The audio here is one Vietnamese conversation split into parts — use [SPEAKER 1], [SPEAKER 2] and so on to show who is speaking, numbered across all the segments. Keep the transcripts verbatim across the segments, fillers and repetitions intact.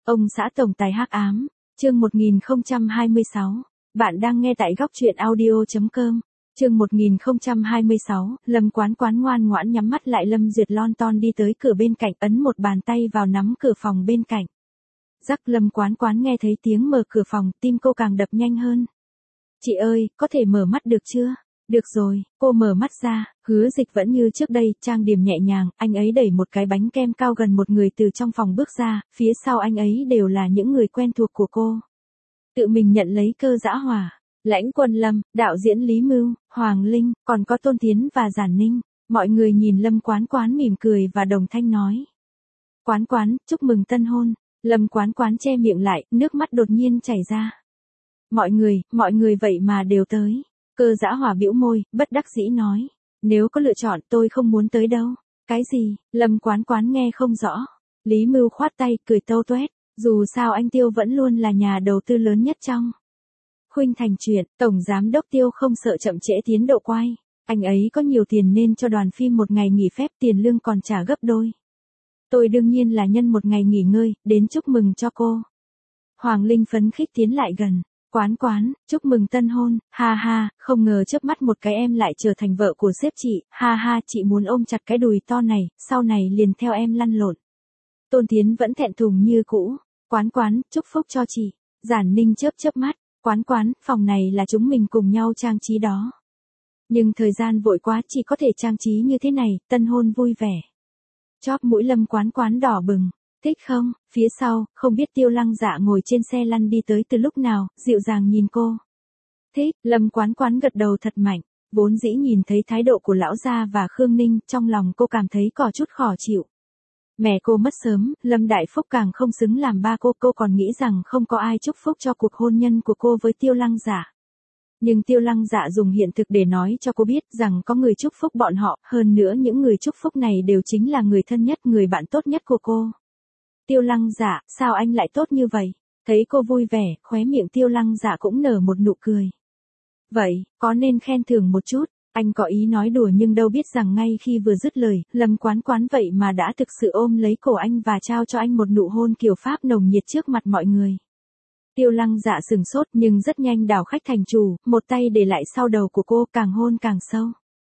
[SPEAKER 1] Ông xã tổng tài hắc ám, chương một nghìn không trăm hai mươi sáu. Bạn đang nghe tại góc truyện audio chấm com. Chương một nghìn không trăm hai mươi sáu, Lâm Quán Quán ngoan ngoãn nhắm mắt lại. Lâm Duyệt lon ton đi tới cửa bên cạnh, ấn một bàn tay vào nắm cửa phòng bên cạnh. Rắc. Lâm Quán Quán nghe thấy tiếng mở cửa phòng, tim cô càng đập nhanh hơn. Chị ơi, có thể mở mắt được chưa? Được rồi, cô mở mắt ra, Hứa Dịch vẫn như trước đây, trang điểm nhẹ nhàng, anh ấy đẩy một cái bánh kem cao gần một người từ trong phòng bước ra, phía sau anh ấy đều là những người quen thuộc của cô. Tự mình nhận lấy Cơ Dã Hòa, Lãnh Quân Lâm, đạo diễn Lý Mưu, Hoàng Linh, còn có Tôn Tiến và Giản Ninh. Mọi người nhìn Lâm Quán Quán mỉm cười và đồng thanh nói. Quán Quán, chúc mừng tân hôn. Lâm Quán Quán che miệng lại, nước mắt đột nhiên chảy ra. Mọi người, mọi người vậy mà đều tới. Cơ Dã Hòa bĩu môi, bất đắc dĩ nói. Nếu có lựa chọn tôi không muốn tới đâu. Cái gì? Lâm Quán Quán nghe không rõ. Lý Mưu khoát tay, cười tâu tuét. Dù sao anh Tiêu vẫn luôn là nhà đầu tư lớn nhất trong Khuynh Thành Truyện. Tổng giám đốc Tiêu không sợ chậm trễ tiến độ quay. Anh ấy có nhiều tiền nên cho đoàn phim một ngày nghỉ phép, tiền lương còn trả gấp đôi. Tôi đương nhiên là nhân một ngày nghỉ ngơi, đến chúc mừng cho cô. Hoàng Linh phấn khích tiến lại gần. Quán Quán, chúc mừng tân hôn, ha ha, không ngờ chớp mắt một cái em lại trở thành vợ của sếp chị, ha ha, chị muốn ôm chặt cái đùi to này, sau này liền theo em lăn lộn. Tôn Tiến vẫn thẹn thùng như cũ. Quán Quán, chúc phúc cho chị. Giản Ninh chớp chớp mắt. Quán Quán, phòng này là chúng mình cùng nhau trang trí đó. Nhưng thời gian vội quá, chỉ có thể trang trí như thế này, tân hôn vui vẻ. Chóp mũi Lâm Quán Quán đỏ bừng. Thích không? Phía sau, không biết Tiêu Lăng Dạ ngồi trên xe lăn đi tới từ lúc nào, dịu dàng nhìn cô. Thích. Lâm Quán Quán gật đầu thật mạnh. Vốn dĩ nhìn thấy thái độ của lão gia và Khương Ninh, trong lòng cô cảm thấy có chút khó chịu. Mẹ cô mất sớm, Lâm Đại Phúc càng không xứng làm ba cô, cô còn nghĩ rằng không có ai chúc phúc cho cuộc hôn nhân của cô với Tiêu Lăng Dạ. Nhưng Tiêu Lăng Dạ dùng hiện thực để nói cho cô biết rằng có người chúc phúc bọn họ, hơn nữa những người chúc phúc này đều chính là người thân nhất, người bạn tốt nhất của cô. Tiêu Lăng Dạ, sao anh lại tốt như vậy? Thấy cô vui vẻ, khóe miệng Tiêu Lăng Dạ cũng nở một nụ cười. Vậy, có nên khen thưởng một chút? Anh có ý nói đùa nhưng đâu biết rằng ngay khi vừa dứt lời, Lâm Quán Quán vậy mà đã thực sự ôm lấy cổ anh và trao cho anh một nụ hôn kiểu Pháp nồng nhiệt trước mặt mọi người. Tiêu Lăng Dạ sừng sốt nhưng rất nhanh đảo khách thành chủ, một tay để lại sau đầu của cô, càng hôn càng sâu.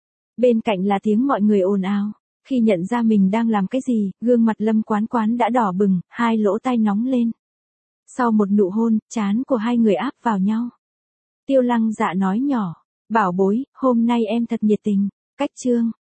[SPEAKER 1] Bên cạnh là tiếng mọi người ồn ào. Khi nhận ra mình đang làm cái gì, gương mặt Lâm Quán Quán đã đỏ bừng, hai lỗ tai nóng lên. Sau một nụ hôn, trán của hai người áp vào nhau. Tiêu Lăng Dạ nói nhỏ, bảo bối, hôm nay em thật nhiệt tình. Cách chương,